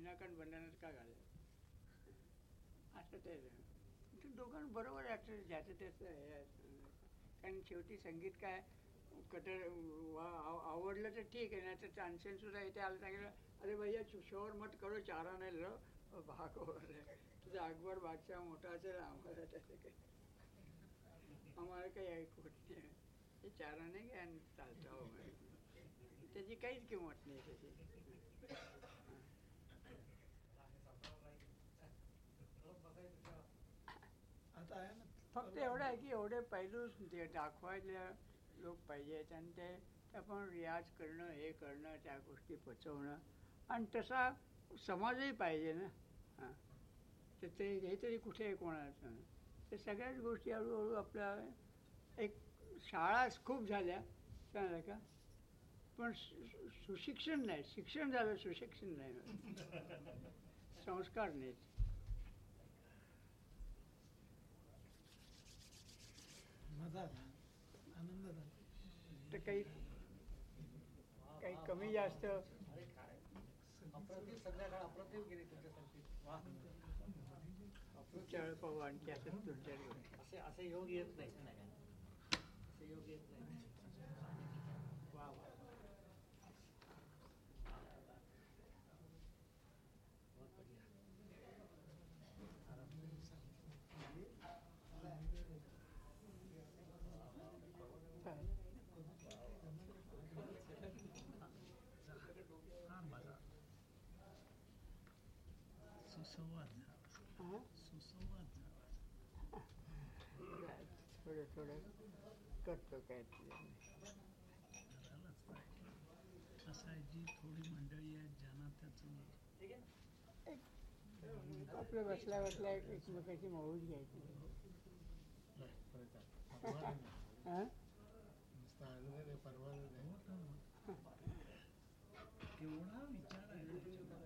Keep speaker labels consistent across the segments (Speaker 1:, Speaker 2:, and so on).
Speaker 1: विनाकारण बंधनात का घालायचं असं ते दोघांना बरोबर आहे ज्याचं त्याचं हे आहे. कारण शेवटी संगीत काय कटर आवडलं तर ठीक आहे, नाही तर तानसेन सुद्धा इथे आलं सांगितलं अरे भैया शोर मत करो चारा नाही लो भाग तुझा अकबर बादशाह मोठा असेल आम्हाला त्याचं काही आम्हाला काही ऐकू नाही ते चारा नाही घ्या आणि चालतं त्याची काहीच किंमत नाही त्याची. फक्त एवढं आहे की एवढे पैलू दाखवायला लोक पाहिजेत आणि ते आपण रियाज करणं हे करणं त्या गोष्टी पचवणं आणि तसा समाजही पाहिजे ना. हां तर ते हे तरी कुठे कोणाचं ते सगळ्याच गोष्टी हळूहळू आपल्या एक शाळा खूप झाल्या चांगलं का पण सुशिक्षण नाही. शिक्षण झालं सुशिक्षण नाही संस्कार नाहीत. तर काही काही कमी जास्त तुमच्या पाहू आणखी असं तुमच्या
Speaker 2: असे योग येत नाही. असे योग येत नाही.
Speaker 1: वा वा थोडं थोडं करतो काय
Speaker 3: असं आहे जी थोडी मंडळी आहेत ज्यांना त्याचं
Speaker 1: आपलं बसल्या बसल्या एकमेकाची मौज घ्यायची.
Speaker 3: केवढा विचार आहे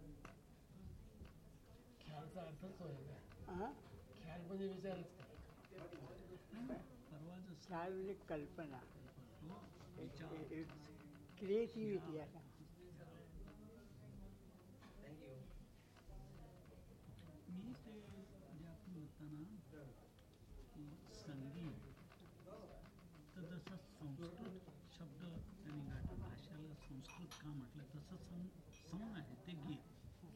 Speaker 4: ख्यालचा अर्थच आहे. ख्याल म्हणजे विचारच
Speaker 1: ख्याल म्हणजे कल्पना क्रिएटिव्हिटी आता
Speaker 3: मी ते म्हणजे आपण होताना संगीत तर जसं संस्कृत शब्द त्यांनी गाठला भाषेला संस्कृत का म्हटलं तसं सम आहे ते गीत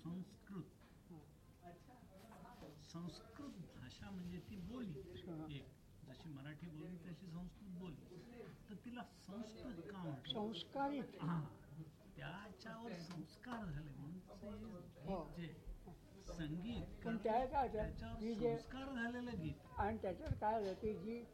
Speaker 3: संस्कृत भाषा म्हणजे ती बोली एक जशी मराठी बोली तशी संस्कृत बोली तर तिला संस्कृत का म्हटलं
Speaker 1: संस्कारित
Speaker 3: त्याच्यावर संस्कार झाले म्हणून जे संगीत
Speaker 1: पण त्या काय
Speaker 3: त्याच्यावर संस्कार झालेलं गीत
Speaker 1: आणि त्याच्यावर काय झालं की जी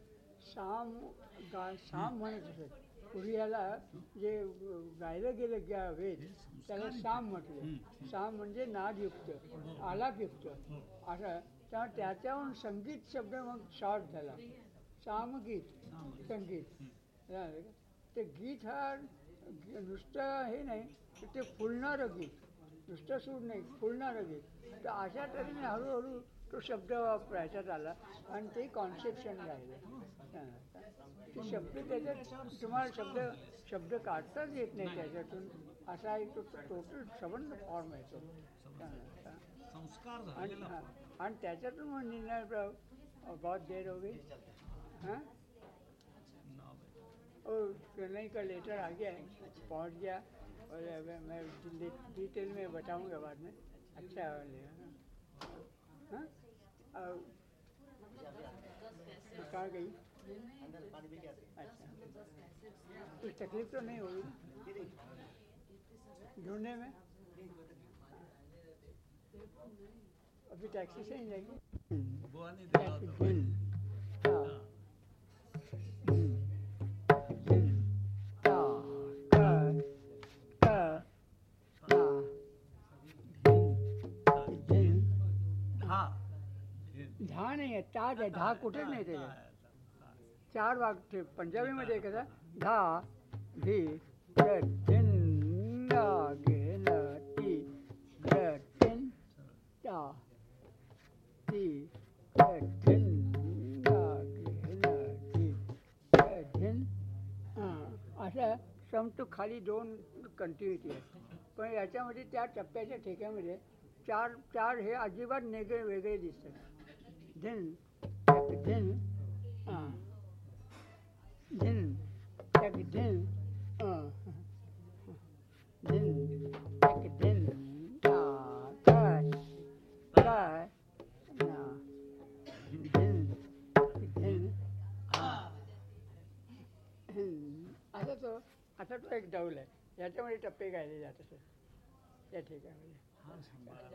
Speaker 1: साम म्हणत असत पूर्वी याला जे गायलं गेलं वेद त्याला साम म्हटलं. साम म्हणजे नादयुक्त आलापयुक्त असं त्याच्याहून संगीत शब्द मग शॉर्ट झाला सामगीत संगीत. ते गीत हा नुसतं हे नाही ते फुलणारं गीत नुसतं सूर नाही फुलणारं गीत. तर अशा तऱ्हेने हळूहळू तो शब्द वापरायच्यात आला आणि ते कॉन्सेप्शन राहिलं. ते शब्द त्याच्यात तुम्हाला शब्द काढताच येत नाही त्याच्यातून असा एक तो टोटल संबंध फॉर्म येतो. आणि त्याच्यातून मग निर्णय बहुत देर हो गई. हाँ नहीं का लेटर आ गया है पहुँच गया और मैं डिटेल में बताऊंगा बाद में. अच्छा हाँ कहाँ गई? अच्छा कुछ तकलीफ तो नहीं होगी ढूंढने में? अभी टैक्सी से ही जाएगी. धा नाही आहे ताज आहे. धा कुठेच नाही त्याच्यात. 4 वाक्य पंजाबीमध्ये कसा धा धी धिन घेन ती धिन ता ती धिन घेन ती धिन असं सम टू खाली 2 कंटिन्युटी आहे. पण याच्यामध्ये त्या टप्प्याच्या ठेक्यामध्ये चार चार हे अजिबात वेगळे दिसतात. झिन टक झिन झिन टक झिन झिन टक झिन काय काय झिन झिन असा तो एक डौल आहे. याच्यामध्ये टप्पे गायले जात असत त्या ठिकाणी.
Speaker 3: हा सांभाळा.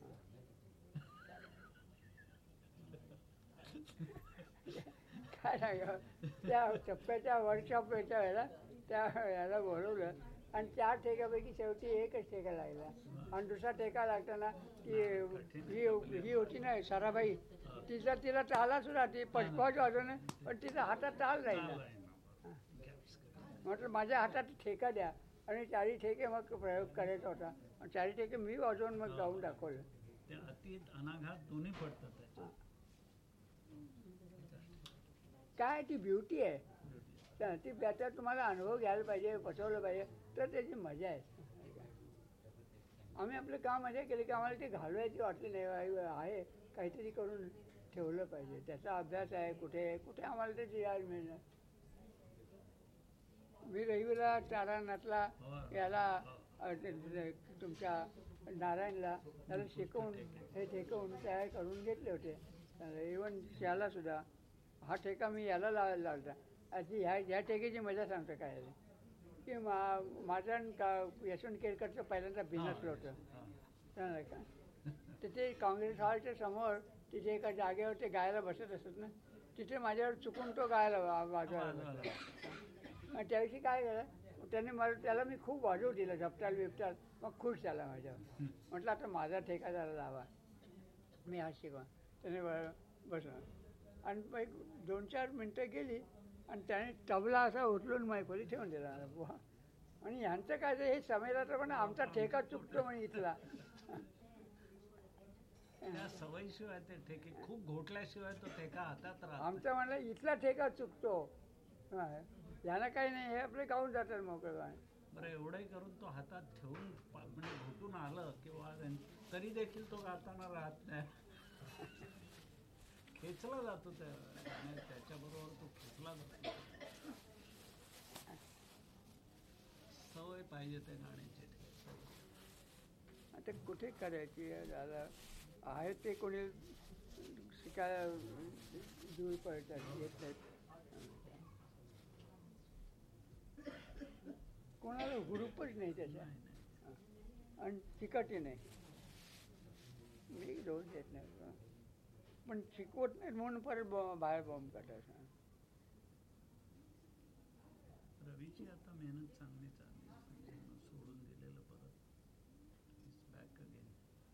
Speaker 1: काय सांगा त्या टप्प्याच्या वर्कशॉप याच्या वेळेला त्या याला बोलवलं आणि 4 ठेक्यापैकी शेवटी एकच ठेका लागला. आणि दुसरा ठेका लागताना ती ही होती ना साराबाई, तिला टाळला सुद्धा, ती पचपाच वाजवणे पण तिचा हातात टाळ राहिला. म्हटलं माझ्या हातात ठेका द्या आणि 4 ठेके मग प्रयोग करायचा होता. 4 ठेके मी वाजवून मग गाऊन दाखवलं.
Speaker 3: ते अतीत अनाघात दोन्ही पडतात त्याच्यात.
Speaker 1: काय ती ब्युटी आहे. ती त्याचा तुम्हाला अनुभव घ्यायला पाहिजे, बसवलं पाहिजे तर त्याची मजा आहे. आम्ही आपलं काम मजा केली की आम्हाला ती घालवायची वाटली नाही. आहे काहीतरी करून ठेवलं पाहिजे. त्याचा अभ्यास आहे कुठे कुठे आम्हाला त्याची याद मिळणार. मी रविला तारानाथला याला तुमच्या नारायणला त्याला शिकवून हे ठेकवून तयार करून घेतले होते. इवन त्याला सुद्धा हा ठेका मी याला लावायला लागला. अशी ह्या ठेक्याची मजा सांगतो काय आहे की माझा यशवंत केरकरचं पहिल्यांदा बिनसलं होतं का. तिथे काँग्रेस हॉलच्या समोर तिथे एका जागेवर ते गायला बसत असत ना, तिथे माझ्यावर चुकून तो गायला वाजवायला बसला. आणि त्याविषयी काय झालं, त्याने त्याला मी खूप वाजवू दिलं झपटाल बिपटाल. मग खुश झाला माझ्यावर. म्हटलं आता माझा ठेका जरा लावा, मी हा शिकवा. त्याने बसला आणि मग 2-4 मिनटं गेली आणि त्याने तबला असा उचलून मैफली ठेवून दिला. आणि ह्यांचं काय हे समेराचं पण आमचा ठेका चुकतो म्हणे इथला.
Speaker 3: त्या सवयीशिवाय ते ठेके खूप घोटल्याशिवाय तो ठेका हातात राहतो.
Speaker 1: आमचं म्हणलं इथला ठेका चुकतो. याला काही नाही, हे आपले गाऊन जातात मोकळं.
Speaker 3: बरं एवढंही करून तो हातात ठेवून म्हणजे घोटून आलं किंवा तरी देखील तो गाताना राहत नाही. खेचला जातो त्याच्याबरोबर तो खेचला जातो. सवय पाहिजे त्या गाण्याची.
Speaker 1: आता कुठे करायची दादा आहे ते कोणी शिकायला दूर पडतात, येत नाहीत. कोणाला हुरूपच नाही त्याच्या आणि तिकटही नाही. मी रोज देत नाही पण शिकवत नाही म्हणून परत बाहेर बॉम्ब काढायचा.
Speaker 3: रवीची आता मेहनत चांगली चालली. सोडून दिलेलं परत बॅक अगेन.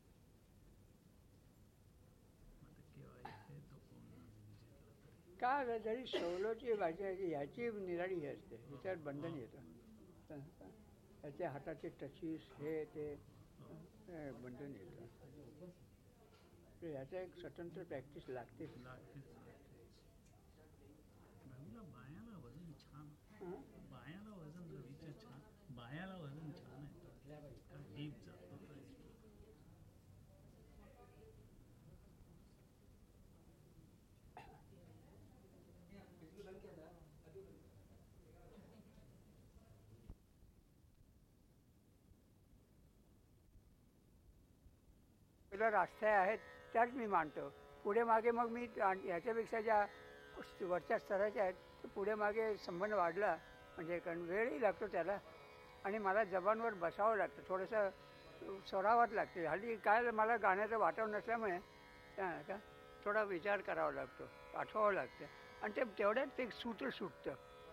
Speaker 3: आता केव्हा इथे तो कोण
Speaker 1: काय जरी सवलोची भाषा ह्याची निराळी हे असते, ह्याच्यात बंधन येतं. त्याच्या हाताचे टचीस हे ते बंधन येतं. ह्याचा एक स्वतंत्र प्रॅक्टिस लागतेच.
Speaker 3: रवीला बायाला वजन छान. बायाला वजन रवीचं छान. बायाला वजन छान आहे. डीप जातो.
Speaker 1: राष्ट्रीय आहेत त्याच मी मानतो. पुढे मागे मग मी ह्याच्यापेक्षा ज्या वरच्या स्तराच्या आहेत ते पुढे मागे संबंध वाढला म्हणजे कारण वेळही लागतो त्याला आणि मला जबानवर बसावं लागतं, थोडंसं सोडावंच लागते. हल्ली काय मला गाण्याचं वाटव नसल्यामुळे का थोडा विचार करावा लागतो, आठवावं लागतं आणि ते तेवढ्यात ते सूत्र सुटतं.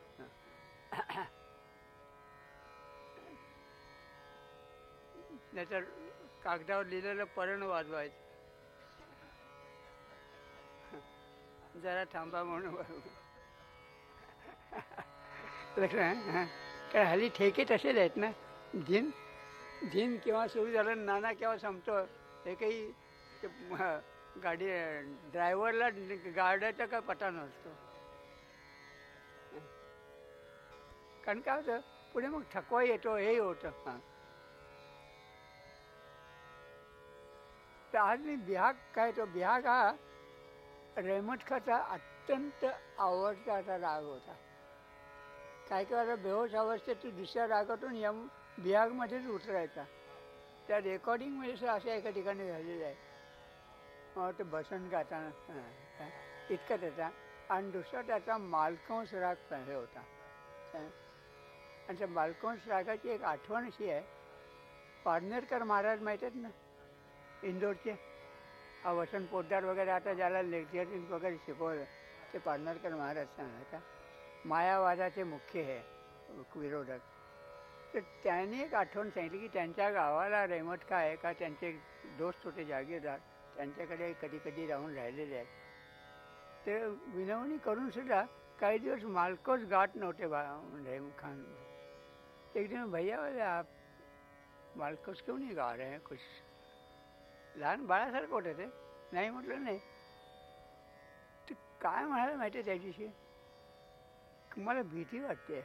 Speaker 1: नाहीतर कागदावर लिहिलेलं परण वाजवायचं. जरा थांबा म्हणून कारण हल्ली ठेके तसेच आहेत ना. झिन झिन केव्हा सुरू झालं, नाना केव्हा संपतो हे काही गाडी ड्रायव्हरला गाड्याचा काय पता नसतो. कारण काय होतं पुढे मग थकवा येतो, हेही होतं. तर आज मी बिहाग काय तो बिहाग हा रहमत खाचा अत्यंत आवडता असा राग होता. काय काय वेळा बेहोश अवस्थेत तो दुसऱ्या रागातून यम बिहागमध्येच उतरायचा. त्या रेकॉर्डिंगमध्ये असं एका ठिकाणी झालेलं आहे. मला वाटतं बसंत गाताना इतकं त्याचा. आणि दुसरा त्याचा मालकंस राग हे होता. आणि त्या मालकंस रागाची एक आठवण अशी आहे, पारनेरकर महाराज माहीत आहेत ना इंदोरचे, हा वसंत पोद्दार वगैरे आता ज्याला लेक्चरिंग वगैरे शिकवलं ते पारनेरकर महाराज सांगा का, मायावादाचे मुख्य हे विरोधक. तर त्यांनी एक आठवण सांगितली की त्यांच्या गावाला रेमटका आहे का, त्यांचे दोस्त होते जागीरदार, त्यांच्याकडे कधी कधी राहून राहिलेले आहेत. ते विनवणी करून सुद्धा काही दिवस मालकोच गाठ नव्हते रहीम खान. एक दिन भैया बोले आप मालकोच क्यों नहीं गा रहे हैं कुछ. लहान बाळासारखं होतं ते. नाही म्हटलं नाही. ते काय म्हणायला माहिती आहे त्याच्याशी, मला भीती वाटते.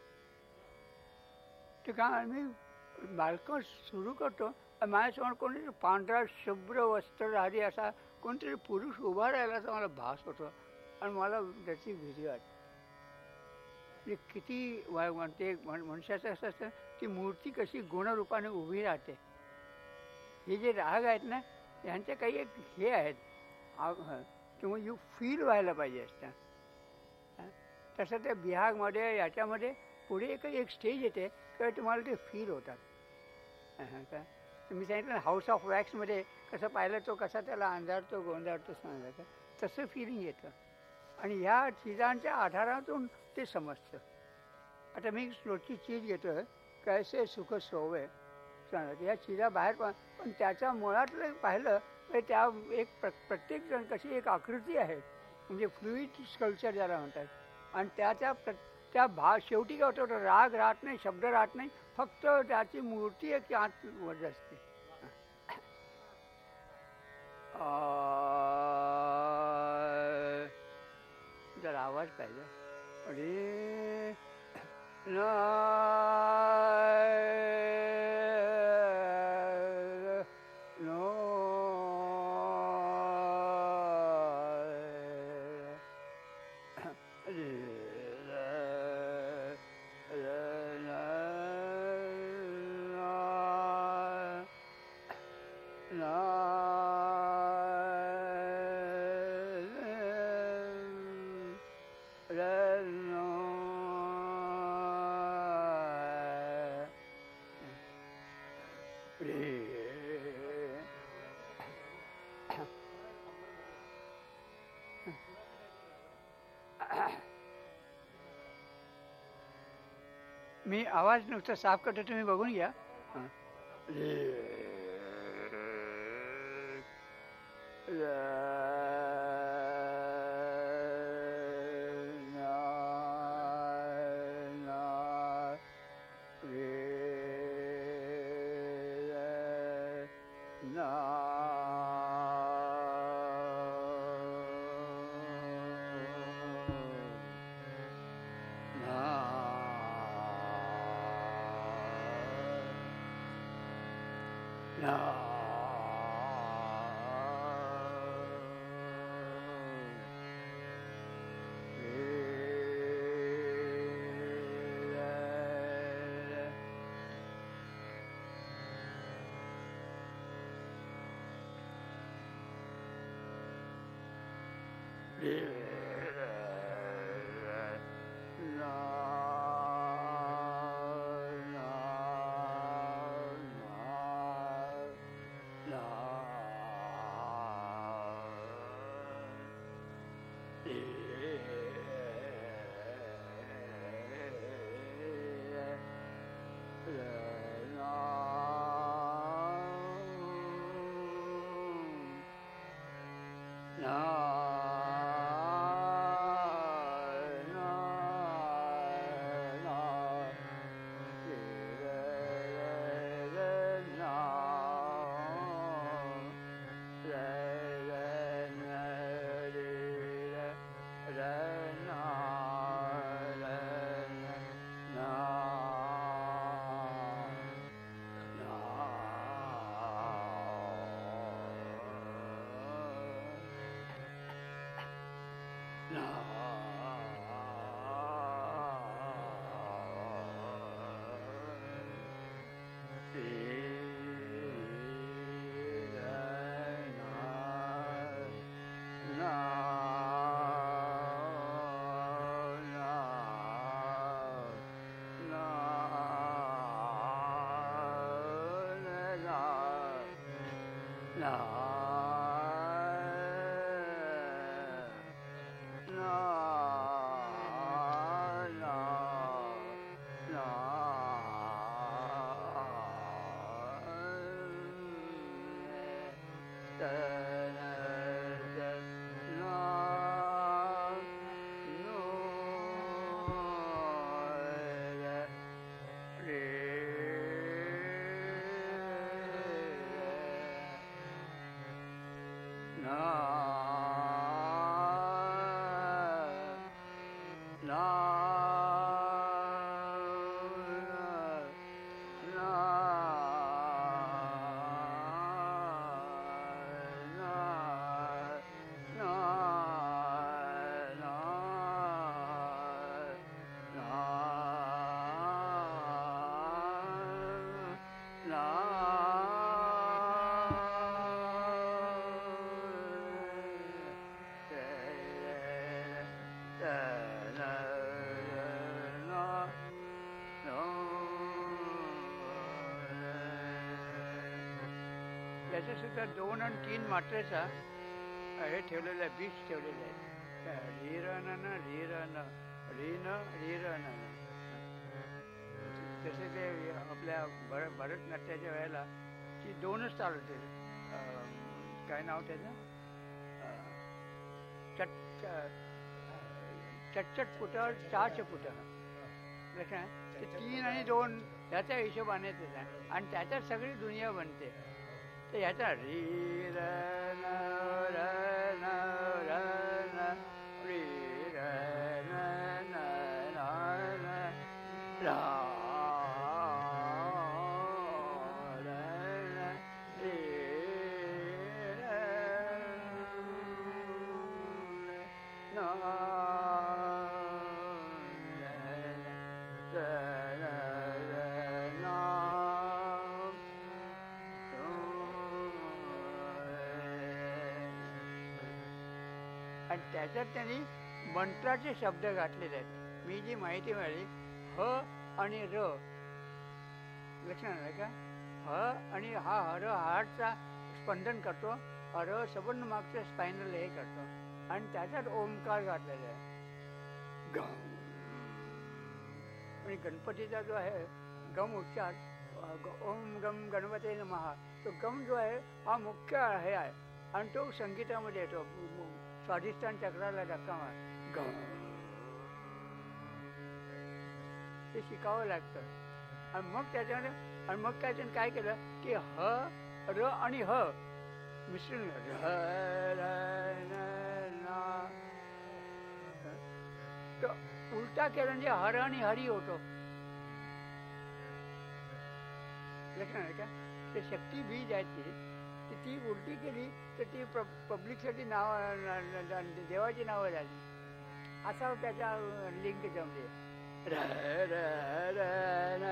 Speaker 1: ते काय मी मालकोच सुरू करतो, माझ्यासमोर कोणीतरी पांढरा शुभ्र वस्त्रधारी असा कोणतरी पुरुष उभा राहिल्याचा मला भास होतो आणि मला त्याची भीती वाटते. म्हणजे किती म्हणते मनुष्याचं असं असतं, ती मूर्ती कशी गुणरूपाने उभी राहते. हे जे राग आहेत ना यांचे काही एक हे आहेत किंवा यू फील व्हायला पाहिजे असतं. तसं त्या बिहागमध्ये याच्यामध्ये पुढे एक स्टेज येते किंवा तुम्हाला ते फील होतात. का तुम्ही सांगितलं ना हाऊस ऑफ वॅक्समध्ये कसं पाहिलं तो कसा त्याला अंधारतो गोंधारतो सांगा का, तसं फिलिंग येतं. आणि ह्या चीजांच्या आधारातून ते समजतं. आता मी रोजची चीज घेतो आहे, कैसे सुख सोवे सांगत, ह्या चिजा बाहेर पण त्याच्या मुळातलं पाहिलं तर त्या एक प्रत्येक जण कशी एक आकृती आहे, म्हणजे फ्लुईड स्कल्पचर ज्याला म्हणतात. आणि त्या शेवटी काय होतं, राग राहत नाही, शब्द राहत नाही, फक्त त्याची मूर्ती एक आत वर असते. जरा आवाज पाहिजे. अरे मी आवाज नुसतं साफ करतो, तुम्ही बघून घ्या. na na na na याच्या सुद्धा 2 आणि 3 मात्रेचा हे ठेवलेलं आहे, बीच ठेवलेलं आहे. रीरन रीरन रीन रीरन. तसे ते आपल्या भरतनाट्याच्या वेळेला ती 2च ताल होते. काय नाव त्याचं? चटचट चाच पुट. ते 3 आणि 2 ह्याच्या हिशोबाने त्याचा, आणि त्याच्यात सगळी दुनिया बनते. तर ह्याचा री र न र न र न री र न न न न रा आणि त्याच्यात त्यांनी मंत्राचे शब्द घातलेले आहेत. मी जी माहिती मिळाली, ह आणि र, लक्षात आलं का? ह आणि हा हर हार्टचा स्पंदन करतो, र सबंध मागचं स्पायनल हे करतो, आणि त्याच्यात ओमकार घातलेला आहे. गम. आणि गणपतीचा जो आहे गम उच्चार, ओम गम गणपती नमः, तो गम जो आहे हा मुख्य हे आहे, आणि तो संगीतामध्ये येतो. स्वाधिष्ठान चक्राला धक्का मार, गम, ते शिकावं लागतं. आणि मग त्याच्याने, आणि मग त्याच्याने काय केलं की ह र आणि ह मिश्रण उलटा केलं म्हणजे हर आणि हरी होतो. लक्षण आहे का? ते शक्ती बीज आहे ती उलटी केली तर ती पब्लिकसाठी नाव, देवाची नावं झाली. असा त्याचा लिंक जमले. र र र न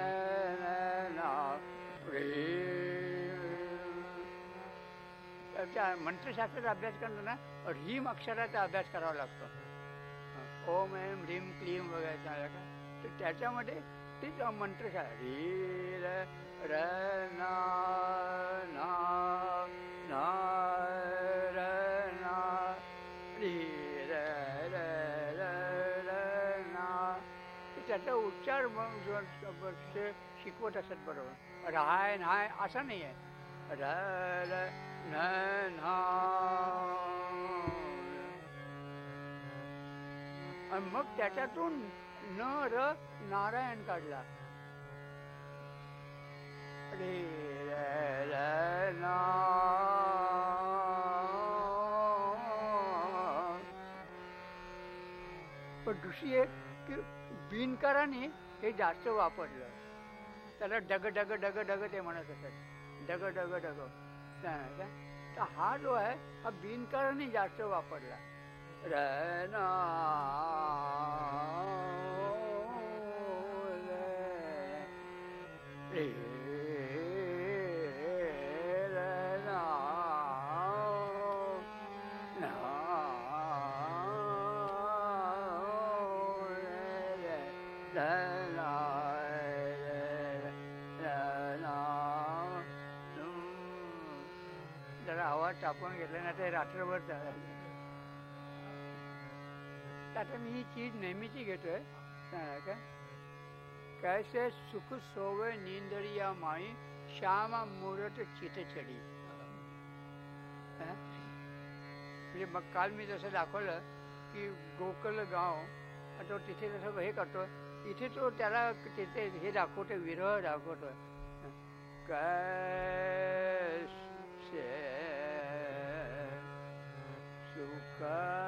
Speaker 1: मंत्रशास्त्राचा अभ्यास करताना ह्रीम अक्षराचा अभ्यास करावा लागतो. ओम एम ह्रीम क्लीम वगैरे झाला का, तर त्याच्यामध्ये तीच मंत्रशास्त्र ह्री र र ना ना ना र ना ह्री र र र र ना, त्याचा उच्चार शिकवत असत बरोबर. राय नाय असं नाही आहे. र र न ना, आणि मग त्याच्यातून न र नारायण काढला. रे र र ना, पण दुसरी एक की बिनकाराने हे जास्त वापरलं. त्याला डग डग डग डग ते म्हणत असत, डग डग डग. तर हा जो आहे हा बिनकाराने जास्त वापरला. र ना रे र ना ना जरा हवा टाकून घेतला ना ते रात्रभर चालायचं. आता मी ही चीज नेहमीची घेतोय का कैसे सुख सोवे नींदरिया माई श्याम मुरत चित चढी. म्हणजे मग काल मी जसं दाखवलं की गोकुल गाव तो तिथे जसं हे करतो इथे तो त्याला तिथे हे दाखवतो विरह दाखवतो. कैसे सुख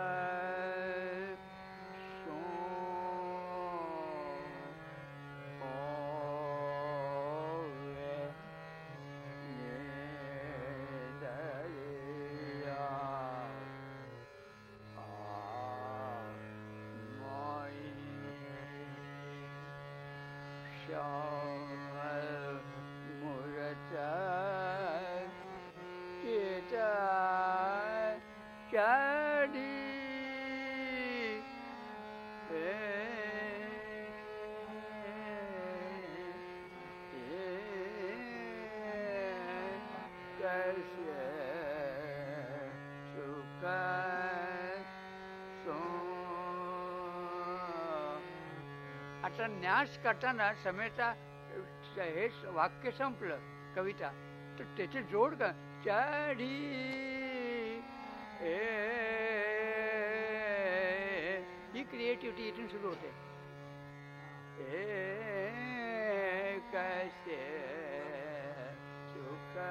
Speaker 1: आता न्यास करताना समेता हे वाक्य संपलं कविता तर त्याची जोड का चढी ही क्रिएटिव्हिटी इथून सुरू होते. कैसे सुख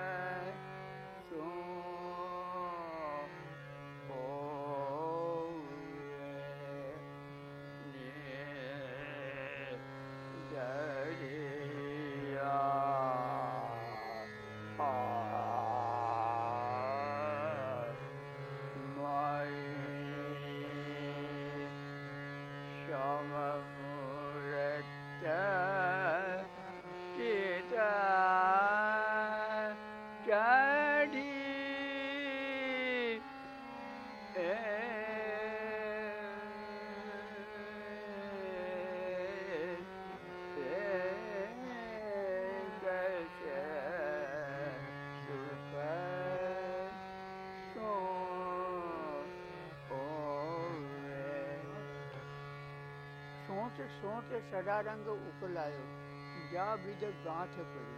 Speaker 1: सोच सदारंग उपलायो जा विद गांठ पड़ी.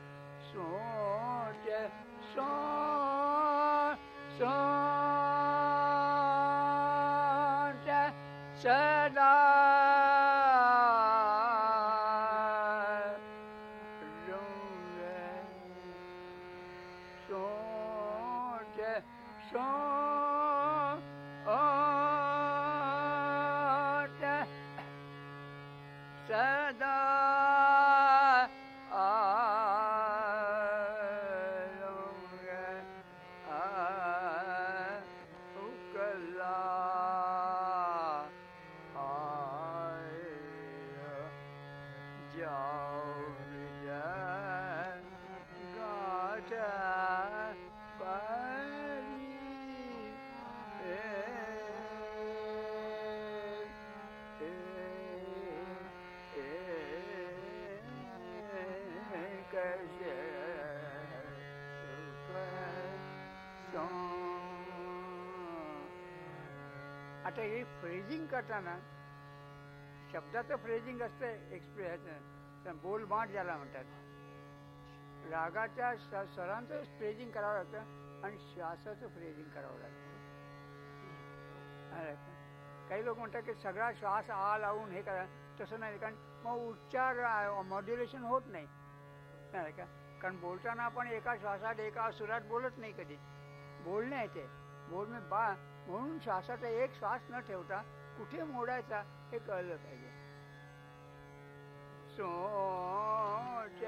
Speaker 1: सोच सोच सदा सोच सदा उकला जाओ गाठ आता हे फ्रेजिंग करताना शब्दाचं फ्रेजिंग असतं एक्सप्रेशन बोलबाट ज्याला म्हणतात. रागाच्या स्वरांचं फ्रेजिंग करावं लागतं आणि श्वासाचं फ्रेजिंग करावं लागतं. काही लोक म्हणतात की सगळा श्वास आ लावून हे करा, तसं नाही. कारण मग उच्चार मॉड्युलेशन होत नाही का. कारण बोलताना आपण एका श्वासात एका सुरात बोलत नाही कधी. बोलणे आहे ते बोलणे म्हणून श्वासाचा एक श्वास न ठेवता कुठे मोडायचा हे कळलं पाहिजे. सोच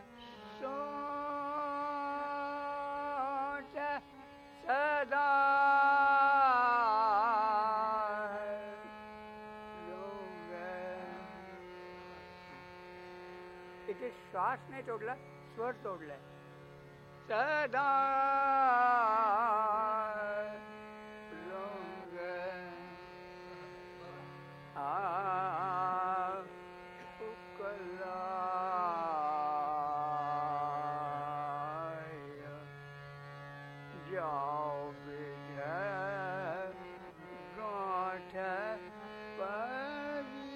Speaker 1: सोच सदा इथे श्वास नाही तोडला, स्वर तोडलाय. सदा जाओ बेटा गांठ परी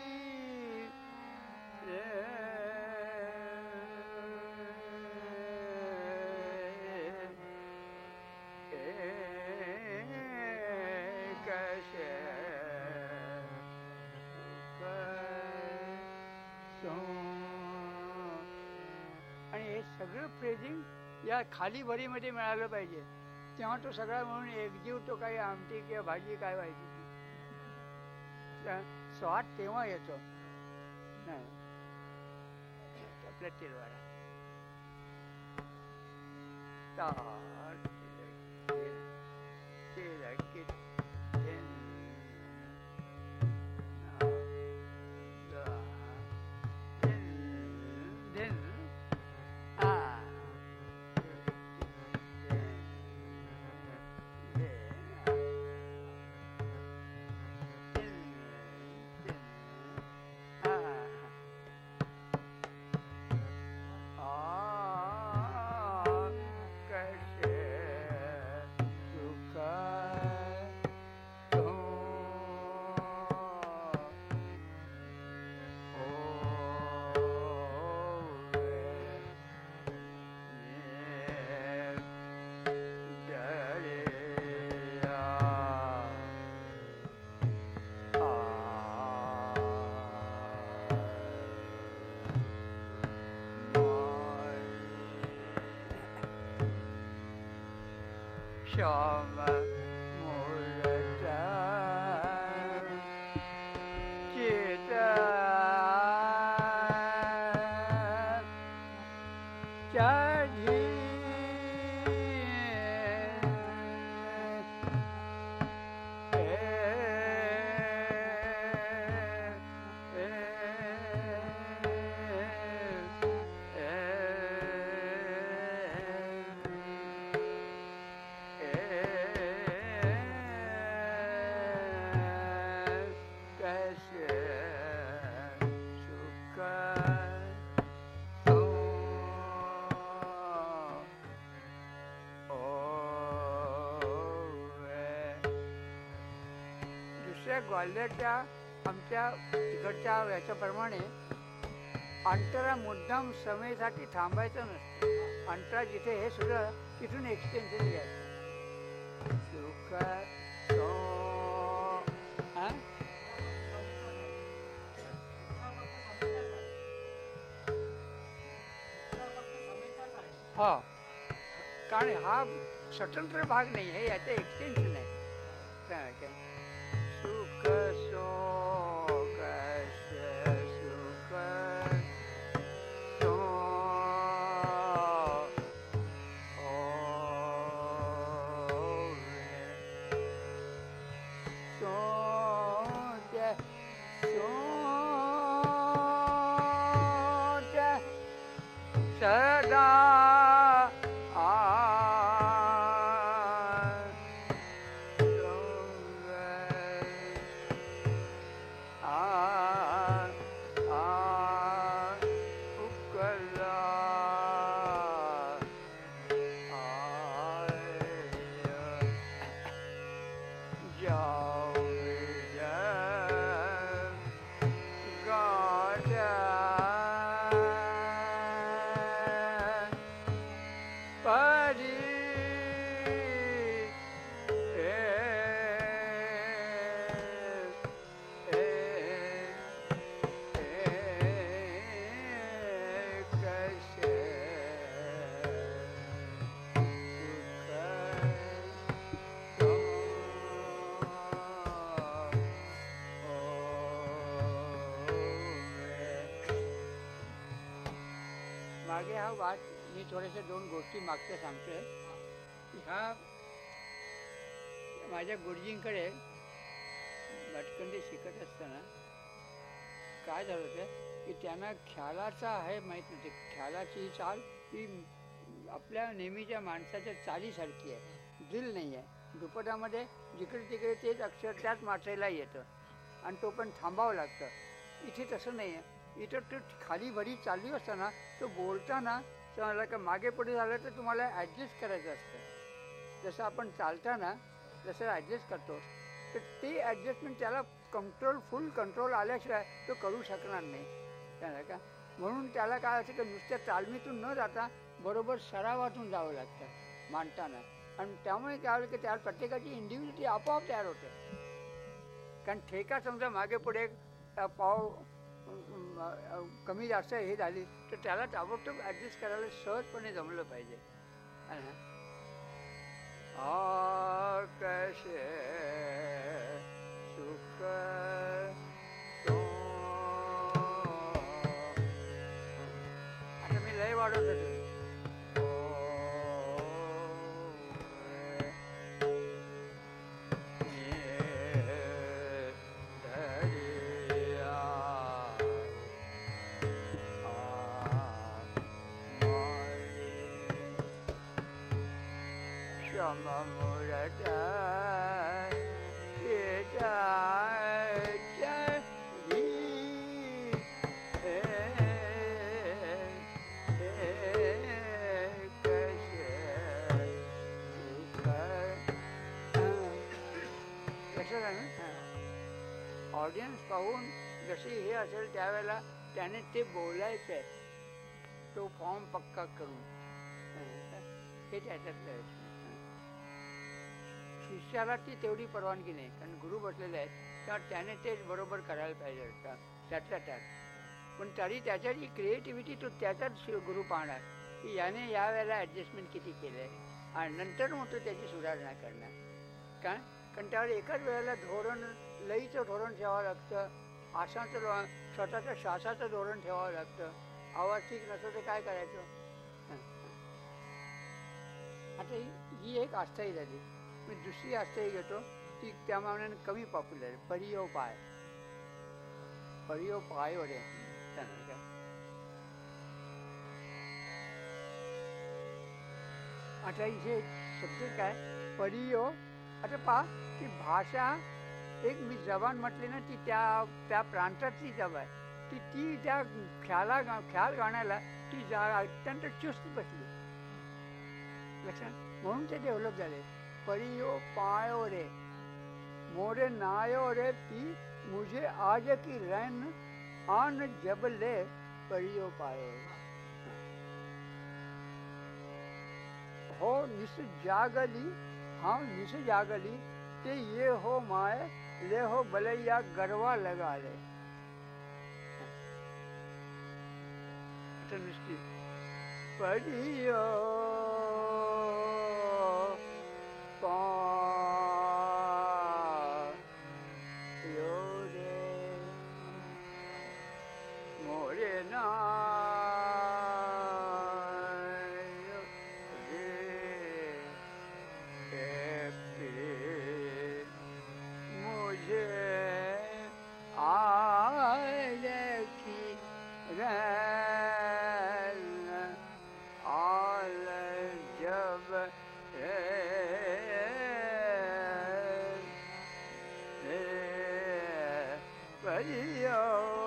Speaker 1: कैसे आणि हे सगळं फ्रेझिंग या खाली भरीमध्ये मिळालं पाहिजे, तेव्हा तो सगळा म्हणून एकजीव तो काही आमटी किंवा भाजी काय व्हायची स्वाद तेव्हा येतो. नाही आपल्या तिरवाडा श्याम मूलता चिता चाझी ग्वाल्हेरच्या आमच्या तिकडच्या याच्याप्रमाणे अंतरा मुद्दाम समेसाठी थांबायचं नसतं. अंतरा जिथे हे सगळं तिथून एक्सटेन्शन घ्यायचं. सुख हा, कारण हा स्वतंत्र भाग नाही आहे, याचं एक्सटेन्शन आहे. काय सुख शोक सुख सो सदा मागे हा वाद मी थोडेसे दोन गोष्टी मागच्या सांगतोय. ह्या माझ्या गुरुजींकडे भटकंडी शिकत असताना काय झालं होतं की त्यांना ख्यालाचा आहे माहीत नव्हते. ख्यालाची ही चाल ही आपल्या नेहमीच्या माणसाच्या चालीसारखी आहे, दिल नाही आहे. दुपटामध्ये जिकडे तिकडे तेच अक्षर त्याच मात्रेला येतं आणि तो पण थांबावं लागतं. इथे तसं नाही आहे. इथं तो खाली भरी चालू असताना तो बोलताना तुम्हाला का मागे पुढे झालं तर तुम्हाला ॲडजस्ट करायचं असतं. जसं आपण चालताना जसं ॲडजस्ट करतो तर ते ॲडजस्टमेंट त्याला फुल कंट्रोल आल्याशिवाय तो करू शकणार नाही त्याला का. म्हणून त्याला काय असं की नुसत्या तालमीतून न जाता बरोबर सरावातून जावं लागतं मांडताना. आणि त्यामुळे काय होतं की त्या प्रत्येकाची इंडिव्हिज्युअलिटी आपोआप तयार होते. कारण ठेका समजा मागे पुढे पाव कमी जास्त हे झाली तर त्याला ताबडतोब ॲडजस्ट करायला सहजपणे जमलं पाहिजे. कसे सुख आता मी लय वाढवत होतो. ऑडियन्स पाहून जशी हे असेल त्यावेळेला त्याने ते बोलायचं आहे तो फॉर्म पक्का करून हे त्याच्यातलं. शिष्याला ती तेवढी परवानगी नाही कारण गुरु बसलेले आहेत तेव्हा त्याने ते बरोबर करायला पाहिजे त्यातल्या त्यात. पण तरी त्याच्याची क्रिएटिव्हिटी तो त्याच्याच गुरु पाहणार की याने या वेळेला ॲडजस्टमेंट किती केलं आहे आणि नंतर मग तो त्याची सुधारणा करणार. काय कारण त्यावर एकाच वेळेला धोरण लईचं धोरण ठेवावं लागतं, आसाचं स्वतःच्या श्वासाचं धोरण ठेवावं लागतं. आवाज ठीक नसतो तर काय करायचं. आता ही एक अस्थायी झाली. मी दुसरी अस्थायी घेतो ती त्या मानाने कमी पॉप्युलर आहे. परियो पाय वडे आता इथे शब्द काय परियो. आता पहा ती भाषा एक मी जबान म्हटली ना ती त्या प्रांतातली जबान आहे ती त्या ख्याल गाण्याला ती अत्यंत चुस्त बसली लक्षात. म्हणून ते डेव्हलप झाले. परियो पायो रे मोरे नायो रे पी मुझे आज की रैन आन जबले परियो पायो हो निस जागली. हाँ निस जागली ते ये हो माए ले हो बलैया गरवा लगा ले. नुसती परियो पायो रे मोरे नायो रे मुझे आज की रैन आल जब परियो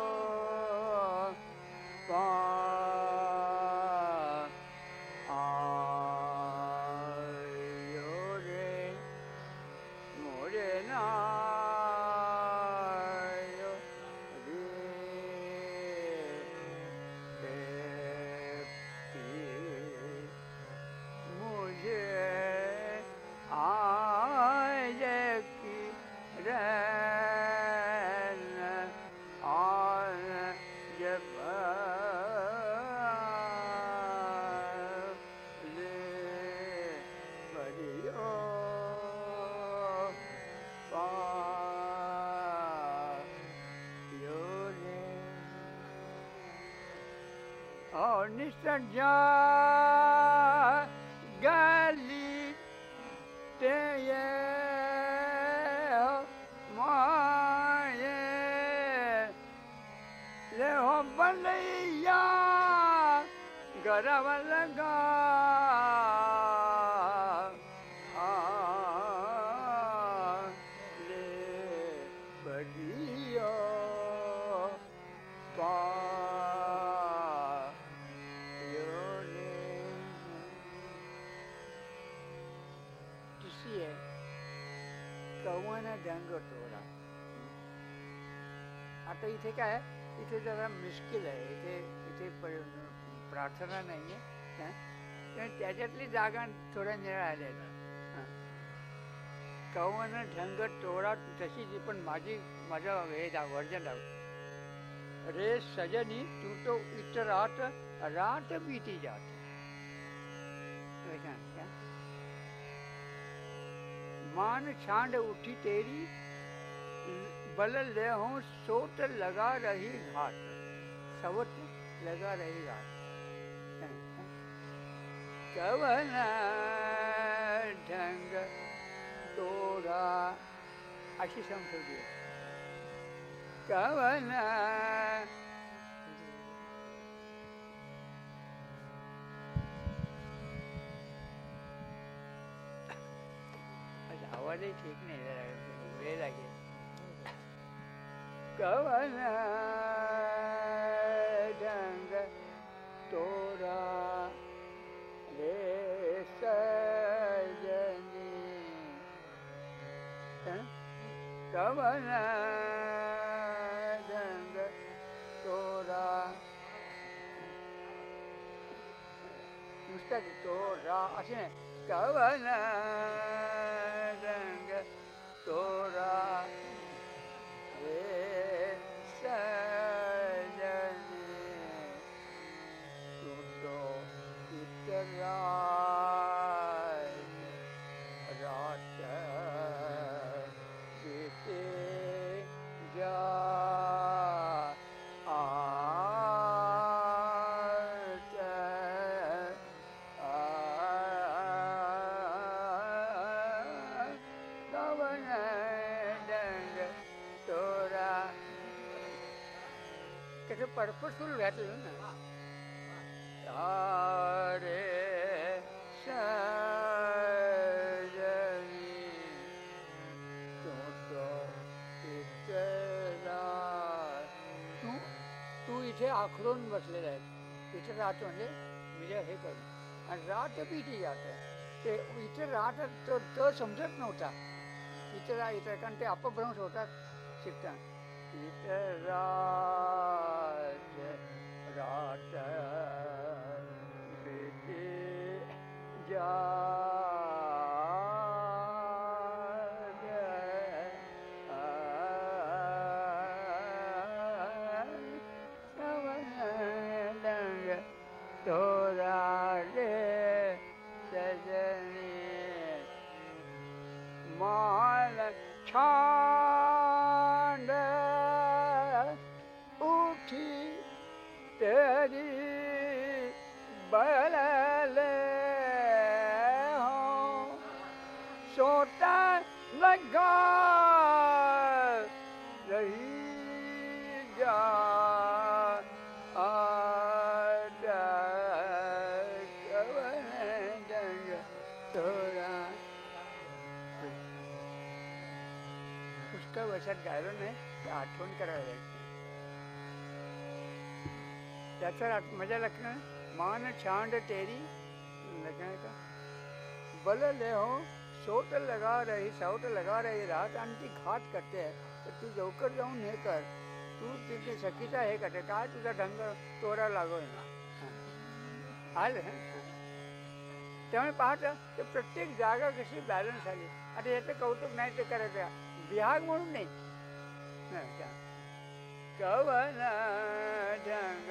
Speaker 1: पायो रे मोरे नायो रे मुझे आज की रैन आन जब ले परियो पायो रे. और निसंजा गली ते ये माये ले हो बलैया गरव लगा ले बढ़ियो पायो रे. अशी आहे, कवन ढंग तोरा. आता इथे काय, इथे जरा मुश्किल आहे, इथे इथे प्रार्थना नाही आहे, पण त्याच्यातली जागा थोड्या निळ्या आल्या आहेत. कवन ढंग तोरा तशी, पण माझं हे वर्जन दाखव. रे सजनी तू तो इतरात रात बीती जात. मान छांड उठी तेरी बल ले हो सोट लगा रही घाट. सवट लगा रही घाट. कवन ढंग तोरा अशी समजली. कवन आवाजही ठीक नाही, वेळ लागेल. कवन ढंग तोरा रे सजनी. कवन ढंग तोरा, नुसतं तोरा असे नाही. कवन ढंग तोरा रे सजनी. तू तो इतरा रात बीते जा. पर्पजफुल घातलं ना. रे सजनी तू तू इथे आखडून बसलेला आहे. इथे राहतो म्हणजे म्हणजे हे करून, आणि रात बीती जात. ते इथे राहत तो समजत नव्हता. इथे कारण ते अपभ्रंश होतात शिकताना. इतर रात बीती जा. तोरा रे सजनी माल छांड उठी तेरी बल ले हो सोटा लगा रही जा. पुष्कळ वर्षात गायलो नाही, आठवण करायला जायची. त्याचा मजा लक्षण मान छांड तेरी लक्षण का बल ले हो सोट लगा रही सावट लगा रही रात. आणि ती घात करते, तर तू लवकर जाऊन हे कर. तू तिथे सखीचा हे करते, काय तुझा ढंग तोरा लागोय ना. आलं त्यामुळे पाहतं ते प्रत्येक जागा कशी बॅलन्स आली. आता याचं कौतुक नाही ते करायचं, विहाग म्हणून नाही. कवन ढंग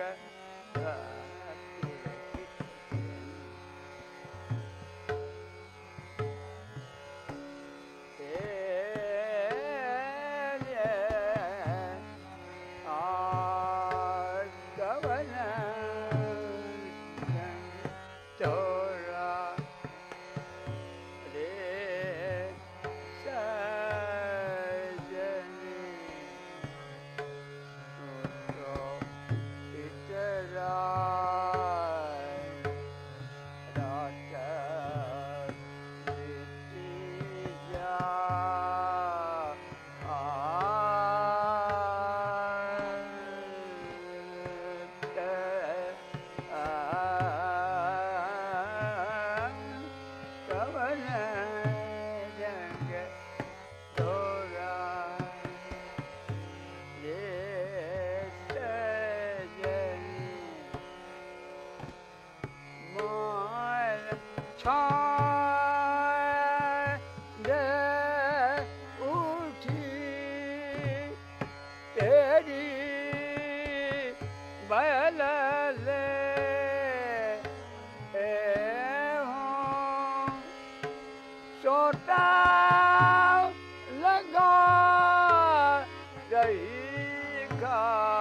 Speaker 1: Ram सांड उठी तेरी बलले सोता लगा रहेगा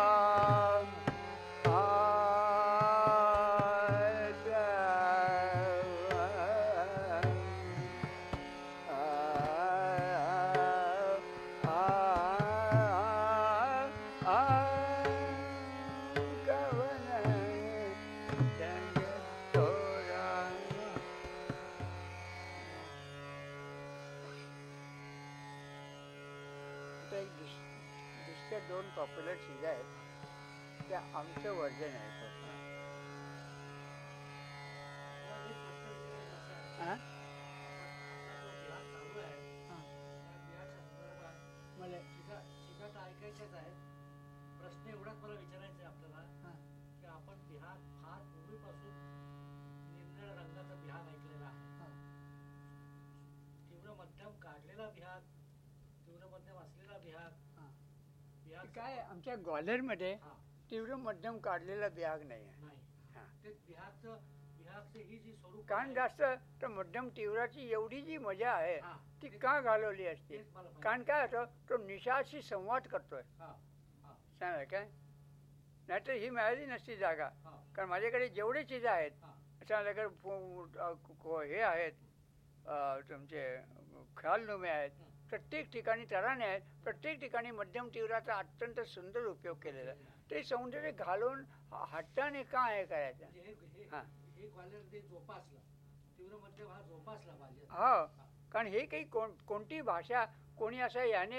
Speaker 1: दोन पॉप्युलर चीज आहेत त्या आमचं वर्जन आहे मला
Speaker 2: ऐकायचेच आहे. प्रश्न एवढाच मला विचारायचा आहे आपल्याला की आपण बिहार फार पूर्वीपासून निरनिळ्या रंगाचा बिहार ऐकलेला आहे. तीव्र मध्यम काढलेला बिहार, तीव्र मध्यम असलेला बिहार.
Speaker 1: काय आमच्या ग्वाल्हेरमध्ये तीव्र मध्यम काढलेला बिहाग नाही आहे.
Speaker 2: बिहारचे ही जी स्वरूप
Speaker 1: कारण जास्त तर मध्यम तीव्राची एवढी जी मजा आहे ती का घालवली असते. कारण काय होतं तो निशाशी संवाद करतोय सांगा काय. नाहीतर ही मिळाली नसती जागा. कारण माझ्याकडे जेवढे चीज आहेत हे आहेत तुमचे ख्यालनुमे आहेत, प्रत्येक ठिकाणी तराणे आहेत, प्रत्येक ठिकाणी मध्यम तीव्राचा अत्यंत सुंदर उपयोग केलेला आहे. ते सौंदर्य घालून हट्टाने का हे करायचं. हो कारण हे काही कोणती भाषा कोणी असं याने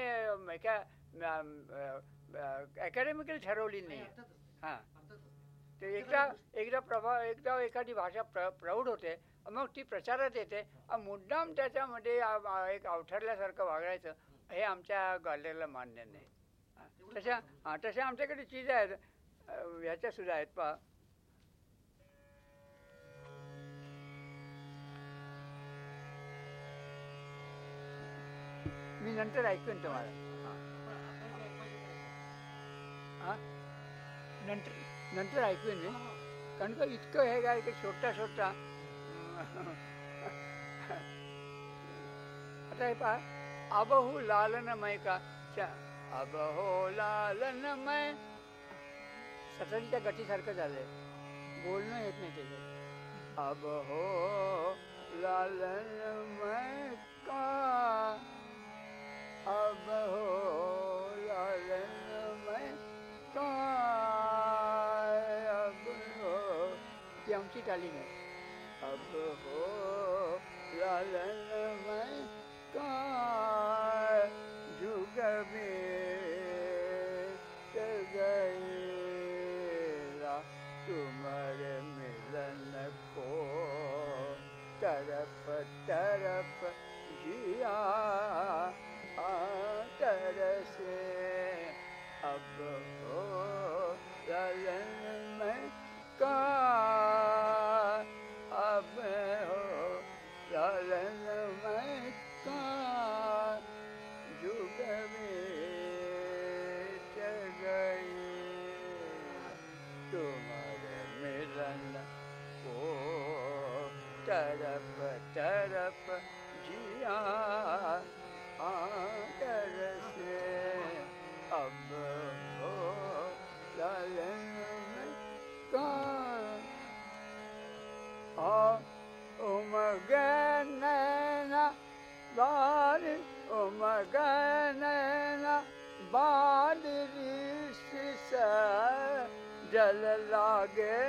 Speaker 1: अकॅडमिकल ठरवली नाही. हां ते एकदा एखादी भाषा प्रौढ होते मग ती प्रचारात येते. मुद्दाम त्याच्यामध्ये एक अवठरल्यासारखं वागायचं हे आमच्या ग्वाल्हेरला मान्य नाही. तशा आमच्याकडे चीज आहेत ह्याच्या सुद्धा आहेत पहा. मी नंतर ऐकून तुम्हाला नंतर ऐकून मी. कारण का इतकं हे काय की छोटा आता हे पहा. अबहू लालनमय का अबहो लालनमय सतरीच्या गटीसारखं झालंय. बोलणं येत नाही त्याच्यात. अबहो लालनमय का अबहो लालनमय का अबहो ती आमची टाली नाही. अबहो लालनमय का जुग में गएला तुम्हारे मिलन को तरफ तरफ जिया तरसे. अब हो ललन में का अब हो ललन में का जुग में गए तुम्हारे मिलन को तरफ तरफ जिया तरसे. अब हो ललन में का उमग नैना बारी उमग नैना बादरी से जल लागे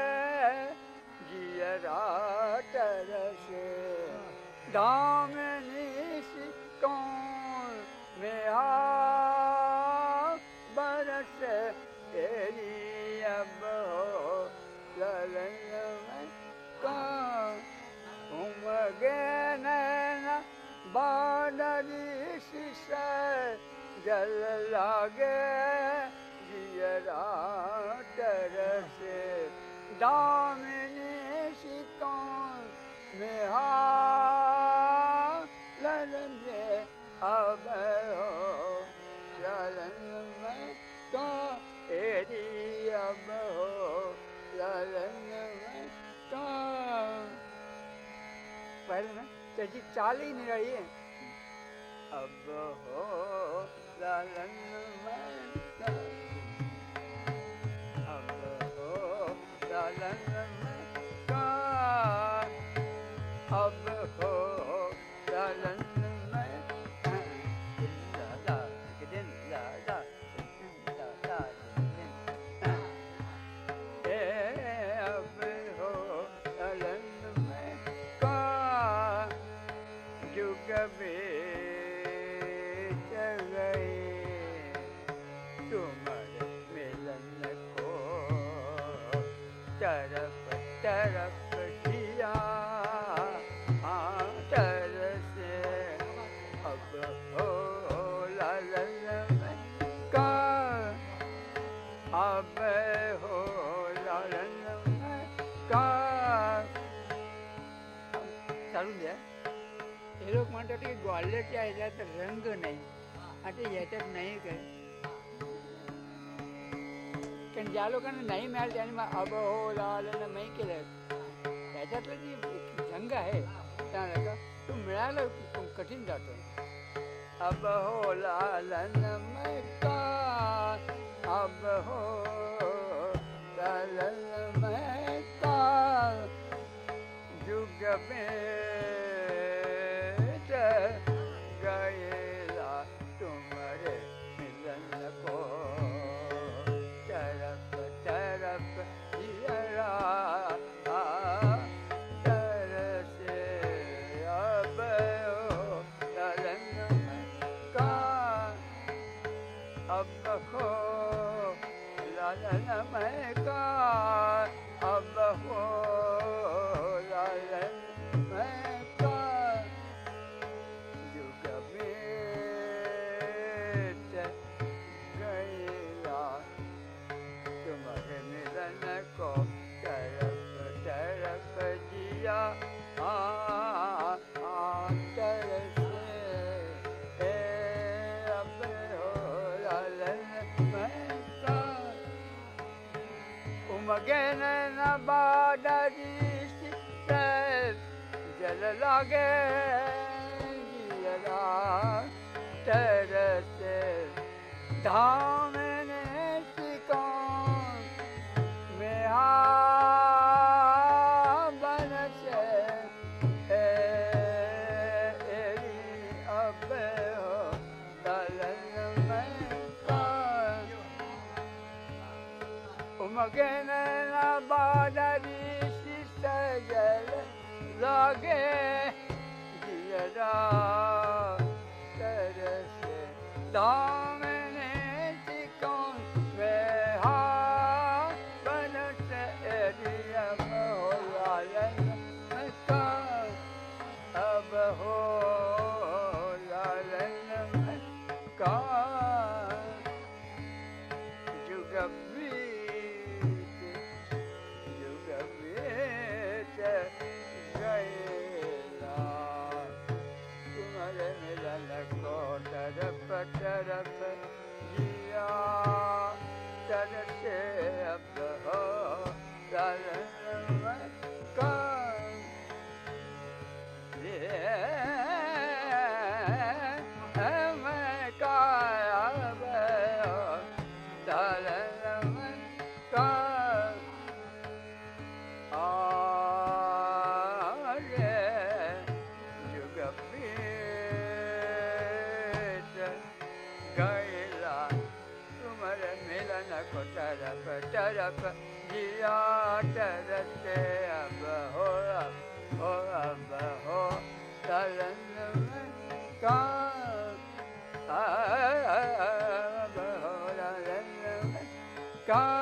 Speaker 1: जियरा तरसे. दामिनी सी कौन में बरस तेरी अब हो ललन में का उमगे नैना बादरी से जल लागे जियरा तरसे. दामिनी सी कौन ललन से अब हो ललन में तो एरी अब हो ललन में तो पहले ना त्याची चाल ही नहीं रही है अब हो ललन में अब हो ललन में अब हो ललन में अब हो ललन में जुग बीत गए तुम्हारे मिलन को तरफ तरफ किया तरसे अब हो ललन में अब हो ललन में चालू द्या हे लोक म्हणतात की ग्वाल्हेरच्या ह्याच्यात रंग नाही आता ह्याच्यात नाही काय कारण ज्या लोकांना नाही मिळालं त्यांनी मग अब हो लालन नाही केलं त्याच्यातलं जी रंग आहे त्याला का तो मिळालं कठीण जातो अब हो लालन में का अब हो लालन में का जुग बीत गएला तुम्हारे मिलन को तरफ तरफ हियरा तरसे अब हो ललन में का अब हो ललन में का अब हो ललन में का जुग बीत गएला तुम्हारे मिलन को तरफ तरफ जिया तरसे अब हो ललन में का उमगे न बादरी जल लागे जियरा तरसे धाम ने सिकौन में बन से एरी अब हो ललन में का उमगे न बादरी जल लागे जियरा तरसे दामने सिकौन में बन से एरी अब हो लालन में का अब हो लालन में का जुग गएला तुम्हारे मिलन को तरफ तरफ जिया तरसे अब हो ललन में का मैं का अब हो ललन में का तरफ तरफ जिया तरसे अब हो ललन में का अब हो ललन में का